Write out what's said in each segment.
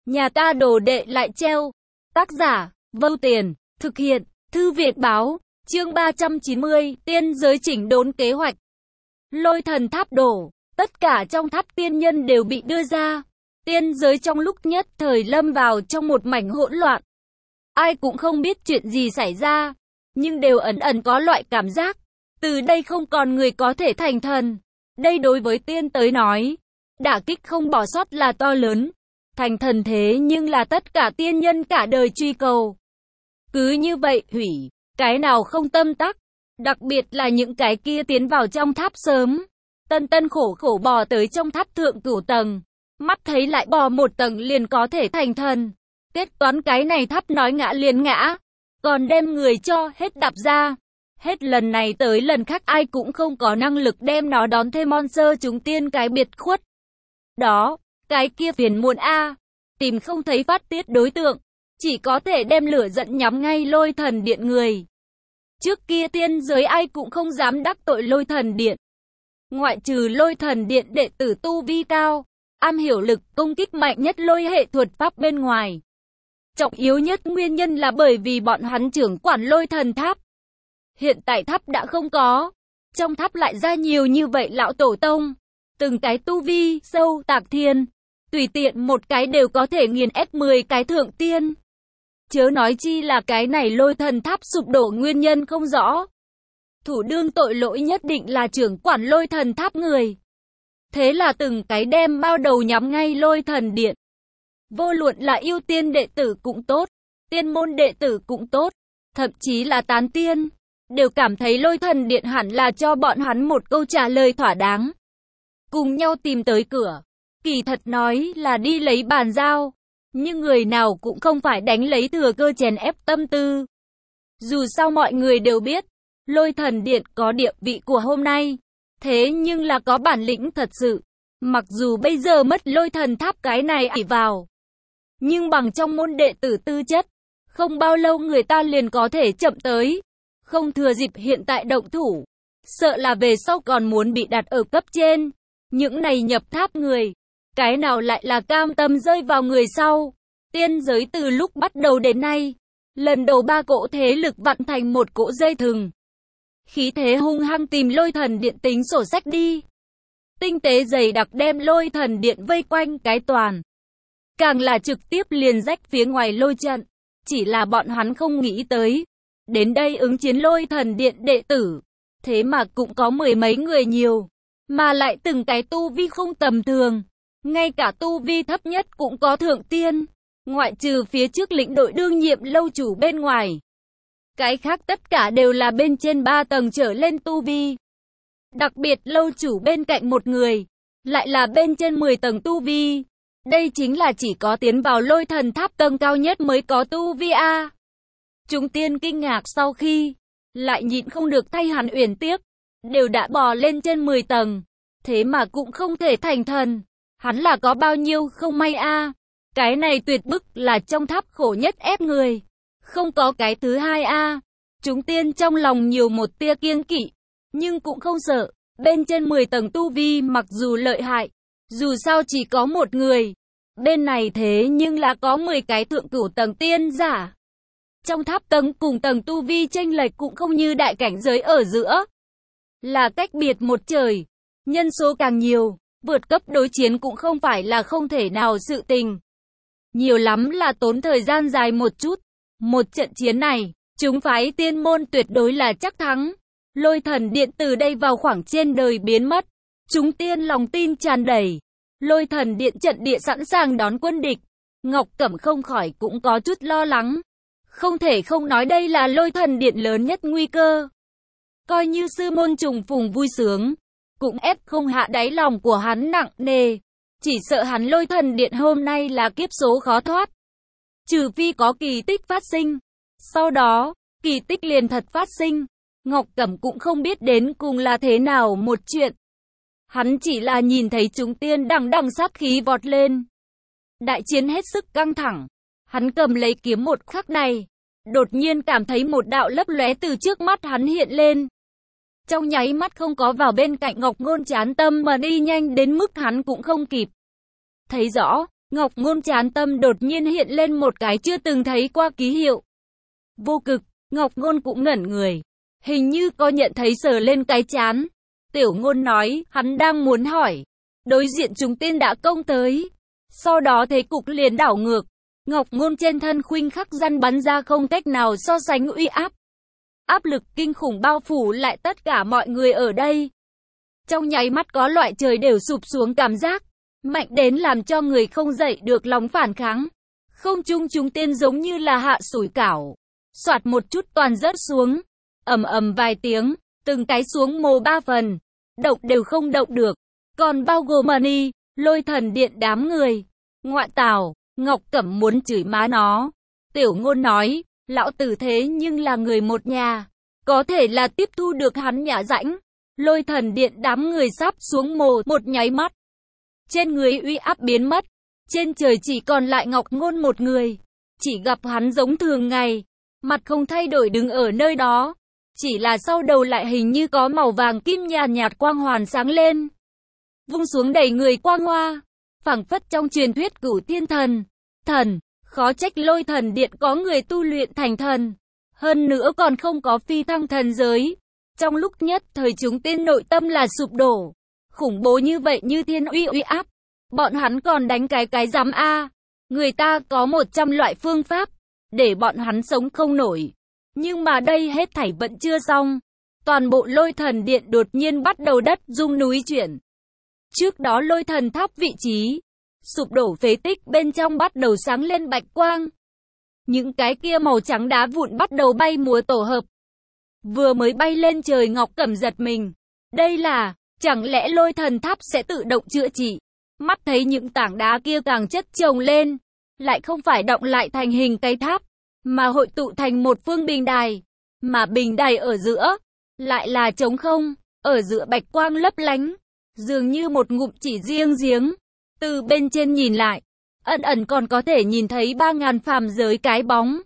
Nhà ta đồ đệ lại treo. Tác giả, Vâu Tiền, thực hiện, Thư Việt Báo, chương 390, tiên giới chỉnh đốn kế hoạch. Lôi thần tháp đổ, tất cả trong tháp tiên nhân đều bị đưa ra. Tiên giới trong lúc nhất thời lâm vào trong một mảnh hỗn loạn. Ai cũng không biết chuyện gì xảy ra, nhưng đều ẩn ẩn có loại cảm giác, từ đây không còn người có thể thành thần. Đây đối với tiên tới nói, đả kích không bỏ sót là to lớn. Thành thần thế nhưng là tất cả tiên nhân cả đời truy cầu. Cứ như vậy hủy, cái nào không tâm tắc, đặc biệt là những cái kia tiến vào trong tháp sớm. Tân tân khổ khổ bò tới trong tháp thượng cửu tầng, mắt thấy lại bò một tầng liền có thể thành thần. Kết toán cái này tháp nói ngã liền ngã, còn đem người cho hết đạp ra. Hết lần này tới lần khác ai cũng không có năng lực đem nó đón thêm monster chúng tiên cái biệt khuất. Đó, cái kia phiền muộn a, tìm không thấy phát tiết đối tượng, chỉ có thể đem lửa giận nhắm ngay Lôi Thần Điện người. Trước kia tiên giới ai cũng không dám đắc tội Lôi Thần Điện. Ngoại trừ Lôi Thần Điện đệ tử tu vi cao, am hiểu lực công kích mạnh nhất lôi hệ thuật pháp bên ngoài. Trọng yếu nhất nguyên nhân là bởi vì bọn hắn trưởng quản Lôi Thần Tháp. Hiện tại tháp đã không có, trong tháp lại ra nhiều như vậy lão tổ tông, từng cái tu vi sâu tạc thiên, tùy tiện một cái đều có thể nghiền ép 10 cái thượng tiên. Chớ nói chi là cái này Lôi Thần Tháp sụp đổ nguyên nhân không rõ. Thủ đương tội lỗi nhất định là trưởng quản Lôi Thần Tháp người. Thế là từng cái đem bao đầu nhắm ngay Lôi Thần Điện. Vô luận là yêu tiên đệ tử cũng tốt, tiên môn đệ tử cũng tốt, thậm chí là tán tiên, đều cảm thấy Lôi Thần Điện hẳn là cho bọn hắn một câu trả lời thỏa đáng. Cùng nhau tìm tới cửa, kỳ thật nói là đi lấy bàn giao, nhưng người nào cũng không phải đánh lấy thừa cơ chèn ép tâm tư. Dù sao mọi người đều biết, Lôi Thần Điện có địa vị của hôm nay, thế nhưng là có bản lĩnh thật sự. Mặc dù bây giờ mất Lôi Thần Tháp cái này ỷ vào, nhưng bằng trong môn đệ tử tư chất, không bao lâu người ta liền có thể chậm tới. Không thừa dịp hiện tại động thủ, sợ là về sau còn muốn bị đặt ở cấp trên. Những này nhập tháp người, cái nào lại là cam tâm rơi vào người sau. Tiên giới từ lúc bắt đầu đến nay, lần đầu 3 cỗ thế lực vặn thành một cỗ dây thừng. Khí thế hung hăng tìm Lôi Thần Điện tính sổ sách đi. Tinh tế dày đặc đem Lôi Thần Điện vây quanh cái toàn. Càng là trực tiếp liền rách phía ngoài lôi trận. Chỉ là bọn hắn không nghĩ tới, đến đây ứng chiến Lôi Thần Điện đệ tử, thế mà cũng có 10 mấy người nhiều, mà lại từng cái tu vi không tầm thường, ngay cả tu vi thấp nhất cũng có thượng tiên, ngoại trừ phía trước lĩnh đội đương nhiệm lâu chủ bên ngoài. Cái khác tất cả đều là bên trên 3 tầng trở lên tu vi. Đặc biệt lâu chủ bên cạnh một người, lại là bên trên 10 tầng tu vi. Đây chính là chỉ có tiến vào Lôi Thần Tháp tầng cao nhất mới có tu vi a. Chúng tiên kinh ngạc sau khi, lại nhịn không được thay hắn uyển tiếc, đều đã bò lên trên 10 tầng, thế mà cũng không thể thành thần. Hắn là có bao nhiêu không may a. Cái này tuyệt bức là trong tháp khổ nhất ép người. Không có cái thứ hai a. Chúng tiên trong lòng nhiều một tia kiêng kỵ, nhưng cũng không sợ. Bên trên 10 tầng tu vi mặc dù lợi hại, dù sao chỉ có một người. Bên này thế nhưng là có 10 cái thượng cửu tầng tiên giả. Trong tháp tầng cùng tầng tu vi chênh lệch cũng không như đại cảnh giới ở giữa, là cách biệt một trời. Nhân số càng nhiều, vượt cấp đối chiến cũng không phải là không thể nào sự tình. Nhiều lắm là tốn thời gian dài một chút. Một trận chiến này, chúng phái tiên môn tuyệt đối là chắc thắng. Lôi Thần Điện từ đây vào khoảng trên đời biến mất. Chúng tiên lòng tin tràn đầy. Lôi Thần Điện trận địa sẵn sàng đón quân địch. Ngọc Cẩm không khỏi cũng có chút lo lắng. Không thể không nói đây là Lôi Thần Điện lớn nhất nguy cơ. Coi như sư môn trùng phùng vui sướng, cũng ép không hạ đáy lòng của hắn nặng nề. Chỉ sợ hắn Lôi Thần Điện hôm nay là kiếp số khó thoát. Trừ phi có kỳ tích phát sinh. Sau đó, kỳ tích liền thật phát sinh. Ngọc Cẩm cũng không biết đến cùng là thế nào một chuyện. Hắn chỉ là nhìn thấy chúng tiên đằng đằng sát khí vọt lên. Đại chiến hết sức căng thẳng. Hắn cầm lấy kiếm một khắc này, đột nhiên cảm thấy một đạo lấp lóe từ trước mắt hắn hiện lên. Trong nháy mắt không có vào bên cạnh Ngọc Ngôn chán tâm mà đi nhanh đến mức hắn cũng không kịp thấy rõ. Ngọc Ngôn trán tâm đột nhiên hiện lên một cái chưa từng thấy qua ký hiệu. Vô cực, Ngọc Ngôn cũng ngẩn người. Hình như có nhận thấy sờ lên cái trán. Tiểu Ngôn nói, hắn đang muốn hỏi. Đối diện chúng tên đã công tới. Sau đó thế cục liền đảo ngược. Ngọc Ngôn trên thân khuynh khắc răn bắn ra không cách nào so sánh uy áp. Áp lực kinh khủng bao phủ lại tất cả mọi người ở đây. Trong nháy mắt có loại trời đều sụp xuống cảm giác. Mạnh đến làm cho người không dậy được lòng phản kháng. Không trung chúng tên giống như là hạ sủi cảo. Soạt một chút toàn rớt xuống. Ầm ầm vài tiếng, từng cái xuống mồ 3 phần. Động đều không động được. Còn bao gồm Mani, Lôi Thần Điện đám người. Ngoại tảo, Ngọc Cẩm muốn chửi má nó. Tiểu Ngôn nói, lão tử thế nhưng là người một nhà. Có thể là tiếp thu được hắn nhả rãnh. Lôi Thần Điện đám người sắp xuống mồ một nháy mắt. Trên người uy áp biến mất. Trên trời chỉ còn lại Ngọc Ngôn một người. Chỉ gặp hắn giống thường ngày. Mặt không thay đổi đứng ở nơi đó. Chỉ là sau đầu lại hình như có màu vàng kim nhàn nhạt quang hoàn sáng lên. Vung xuống đầy người quang hoa. Phảng phất trong truyền thuyết Cửu Thiên Thần. Thần, khó trách Lôi Thần Điện có người tu luyện thành thần. Hơn nữa còn không có phi thăng thần giới. Trong lúc nhất thời chúng tên nội tâm là sụp đổ. Khủng bố như vậy như thiên uy áp. Bọn hắn còn đánh cái dám a. Người ta có 100 loại phương pháp. Để bọn hắn sống không nổi. Nhưng mà đây hết thảy vẫn chưa xong. Toàn bộ Lôi Thần Điện đột nhiên bắt đầu đất rung núi chuyển. Trước đó Lôi Thần Tháp vị trí sụp đổ phế tích bên trong bắt đầu sáng lên bạch quang. Những cái kia màu trắng đá vụn bắt đầu bay múa tổ hợp. Vừa mới bay lên trời Ngọc Cẩm giật mình. Đây là, chẳng lẽ Lôi Thần Tháp sẽ tự động chữa trị? Mắt thấy những tảng đá kia càng chất chồng lên. Lại không phải động lại thành hình cái tháp. Mà hội tụ thành một phương bình đài. Mà bình đài ở giữa lại là trống không. Ở giữa bạch quang lấp lánh. Dường như một ngụm chỉ riêng giếng. Từ bên trên nhìn lại, ẩn ẩn còn có thể nhìn thấy 3000 phàm giới cái bóng.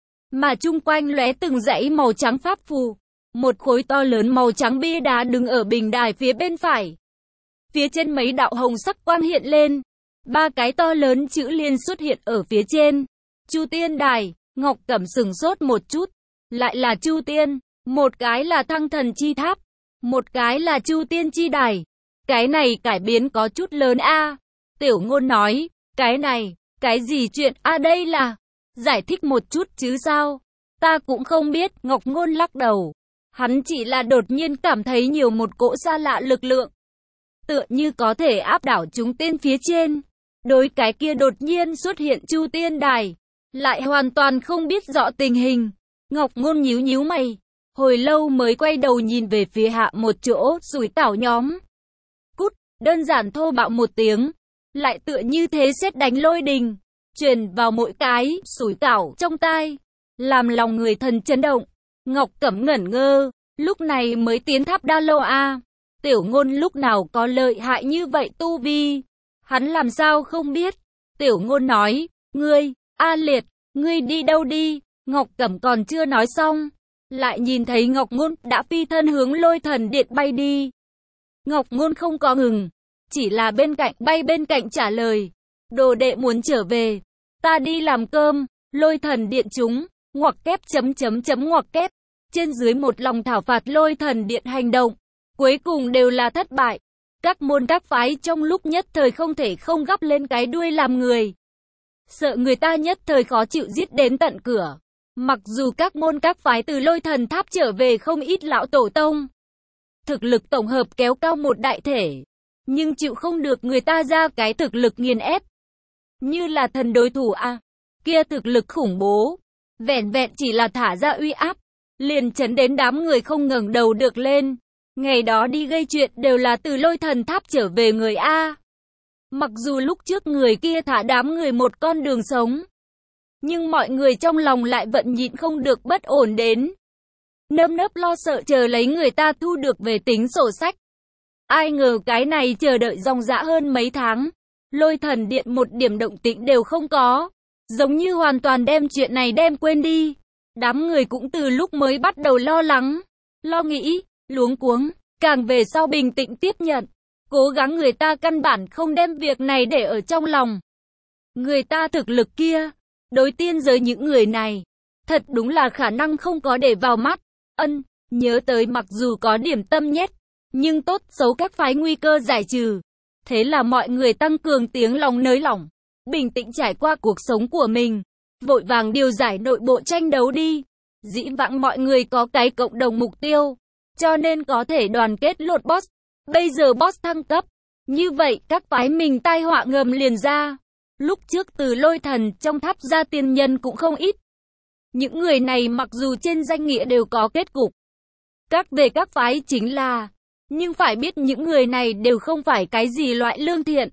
Mà chung quanh lóe từng dãy màu trắng pháp phù. Một khối to lớn màu trắng bia đá đứng ở bình đài phía bên phải. Phía trên mấy đạo hồng sắc quang hiện lên. 3 cái to lớn chữ liên xuất hiện ở phía trên. Chu Tiên Đài. Ngọc Cẩm sừng sốt một chút. Lại là Chu Tiên. Một cái là Thăng Thần Chi Tháp. Một cái là Chu Tiên Chi Đài. Cái này cải biến có chút lớn a. Tiểu Ngôn nói, cái này, cái gì chuyện a đây là, giải thích một chút chứ sao, ta cũng không biết. Ngọc Ngôn lắc đầu, hắn chỉ là đột nhiên cảm thấy nhiều một cỗ xa lạ lực lượng, tựa như có thể áp đảo chúng tên phía trên. Đối cái kia đột nhiên xuất hiện Chu Tiên Đài, lại hoàn toàn không biết rõ tình hình. Ngọc Ngôn nhíu nhíu mày, hồi lâu mới quay đầu nhìn về phía hạ một chỗ, sủi cảo nhóm. Cút, đơn giản thô bạo một tiếng. Lại tựa như thế sét đánh lôi đình, truyền vào mỗi cái sủi cảo trong tai, làm lòng người thần chấn động. Ngọc Cẩm ngẩn ngơ, lúc này mới tiến tháp đa lâu a. Tiểu Ngôn lúc nào có lợi hại như vậy tu vi, hắn làm sao không biết. Tiểu Ngôn nói, ngươi, A Liệt, ngươi đi đâu đi? Ngọc Cẩm còn chưa nói xong, lại nhìn thấy Ngọc Ngôn đã phi thân hướng Lôi Thần Điện bay đi. Ngọc Ngôn không có ngừng, chỉ là bên cạnh bay bên cạnh trả lời, đồ đệ muốn trở về, ta đi làm cơm. Lôi Thần Điện chúng, ngoặc kép ngoặc kép, trên dưới một lòng thảo phạt Lôi Thần Điện hành động, cuối cùng đều là thất bại. Các môn các phái trong lúc nhất thời không thể không gắp lên cái đuôi làm người, sợ người ta nhất thời khó chịu giết đến tận cửa. Mặc dù các môn các phái từ Lôi Thần Tháp trở về không ít lão tổ tông, thực lực tổng hợp kéo cao một đại thể, nhưng chịu không được người ta ra cái thực lực nghiền ép. Như là thần đối thủ a, kia thực lực khủng bố, vẻn vẹn chỉ là thả ra uy áp, liền chấn đến đám người không ngẩng đầu được lên. Ngày đó đi gây chuyện đều là từ Lôi Thần Tháp trở về người a. Mặc dù lúc trước người kia thả đám người một con đường sống, nhưng mọi người trong lòng lại vẫn nhịn không được bất ổn đến. Nơm nớp lo sợ chờ lấy người ta thu được về tính sổ sách. Ai ngờ cái này chờ đợi dòng dã hơn mấy tháng, Lôi Thần Điện một điểm động tĩnh đều không có, giống như hoàn toàn đem chuyện này đem quên đi. Đám người cũng từ lúc mới bắt đầu lo lắng, lo nghĩ, luống cuống, càng về sau bình tĩnh tiếp nhận, cố gắng người ta căn bản không đem việc này để ở trong lòng. Người ta thực lực kia, đối tiên giới những người này, thật đúng là khả năng không có để vào mắt. Nhớ tới mặc dù có điểm tâm nhét, nhưng tốt xấu các phái nguy cơ giải trừ. Thế là mọi người tăng cường tiếng lòng nới lỏng, bình tĩnh trải qua cuộc sống của mình, vội vàng điều giải nội bộ tranh đấu đi. Dĩ vãng mọi người có cái cộng đồng mục tiêu, cho nên có thể đoàn kết lột boss. Bây giờ boss thăng cấp, như vậy các phái mình tai họa ngầm liền ra. Lúc trước từ lôi thần trong tháp ra tiên nhân cũng không ít. Những người này mặc dù trên danh nghĩa đều có kết cục các về các phái chính là, nhưng phải biết những người này đều không phải cái gì loại lương thiện.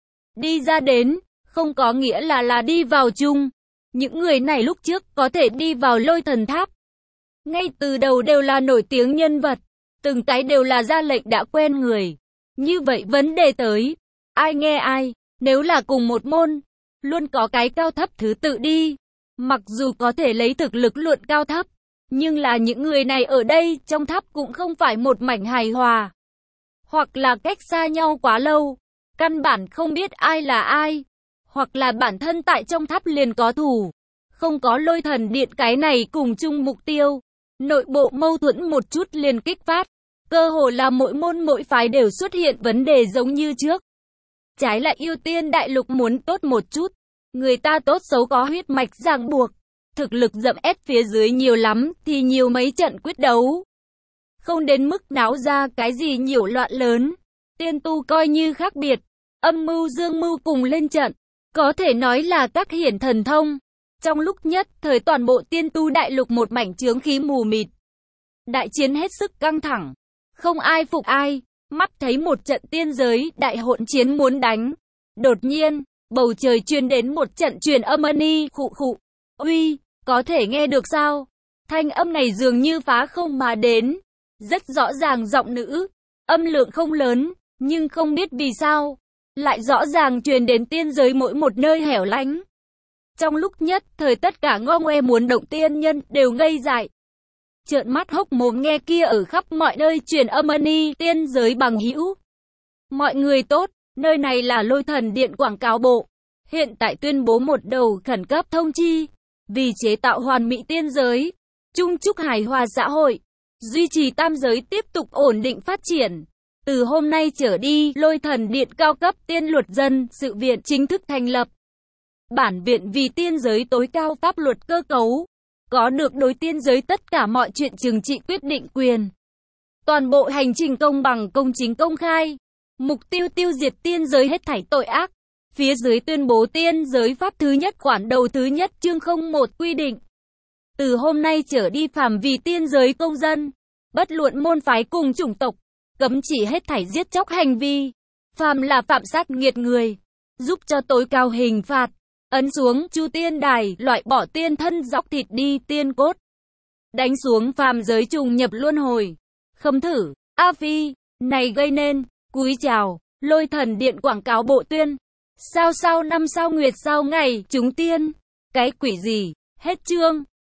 Đi ra đến, không có nghĩa là đi vào chung. Những người này lúc trước có thể đi vào lôi thần tháp. Ngay từ đầu đều là nổi tiếng nhân vật, từng cái đều là ra lệnh đã quen người. Như vậy vấn đề tới, ai nghe ai, nếu là cùng một môn, luôn có cái cao thấp thứ tự đi. Mặc dù có thể lấy thực lực luận cao thấp, nhưng là những người này ở đây trong tháp cũng không phải một mảnh hài hòa. Hoặc là cách xa nhau quá lâu, căn bản không biết ai là ai. Hoặc là bản thân tại trong tháp liền có thù, không có lôi thần điện cái này cùng chung mục tiêu. Nội bộ mâu thuẫn một chút liền kích phát. Cơ hồ là mỗi môn mỗi phái đều xuất hiện vấn đề giống như trước. Trái lại ưu tiên đại lục muốn tốt một chút. Người ta tốt xấu có huyết mạch ràng buộc. Thực lực dậm ép phía dưới nhiều lắm thì nhiều mấy trận quyết đấu. Không đến mức náo ra cái gì nhiễu loạn lớn. Tiên tu coi như khác biệt. Âm mưu dương mưu cùng lên trận. Có thể nói là các hiển thần thông. Trong lúc nhất thời toàn bộ tiên tu đại lục một mảnh chướng khí mù mịt. Đại chiến hết sức căng thẳng. Không ai phục ai. Mắt thấy một trận tiên giới đại hỗn chiến muốn đánh. Đột nhiên, bầu trời truyền đến một trận truyền âm ni khụ khụ. Uy, có thể nghe được sao? Thanh âm này dường như phá không mà đến. Rất rõ ràng giọng nữ. Âm lượng không lớn, nhưng không biết vì sao. Lại rõ ràng truyền đến tiên giới mỗi một nơi hẻo lánh. Trong lúc nhất thời tất cả ngo ngoe muốn động tiên nhân đều ngây dại. Trợn mắt hốc mồm nghe kia ở khắp mọi nơi truyền âm ni tiên giới bằng hữu. Mọi người tốt, nơi này là lôi thần điện quảng cáo bộ. Hiện tại tuyên bố một đầu khẩn cấp thông chi. Vì chế tạo hoàn mỹ tiên giới, chung chúc hài hòa xã hội, duy trì tam giới tiếp tục ổn định phát triển. Từ hôm nay trở đi, lôi thần điện cao cấp tiên luật dân sự viện chính thức thành lập. Bản viện vì tiên giới tối cao pháp luật cơ cấu, có được đối tiên giới tất cả mọi chuyện trừng trị quyết định quyền. Toàn bộ hành trình công bằng công chính công khai. Mục tiêu tiêu diệt tiên giới hết thảy tội ác. Phía dưới tuyên bố tiên giới pháp thứ nhất khoản đầu thứ nhất chương 01 quy định. Từ hôm nay trở đi phàm vì tiên giới công dân, bất luận môn phái cùng chủng tộc, cấm chỉ hết thảy giết chóc hành vi. Phàm là phạm sát nghiệt người, giúp cho tối cao hình phạt. Ấn xuống chu tiên đài, loại bỏ tiên thân dóc thịt đi tiên cốt. Đánh xuống phàm giới trùng nhập luân hồi. Khâm thử, A Phi, này gây nên, cúi chào, lôi thần điện quảng cáo bộ tuyên. Sao năm sao nguyệt sao ngày, chúng tiên. Cái quỷ gì, hết chương.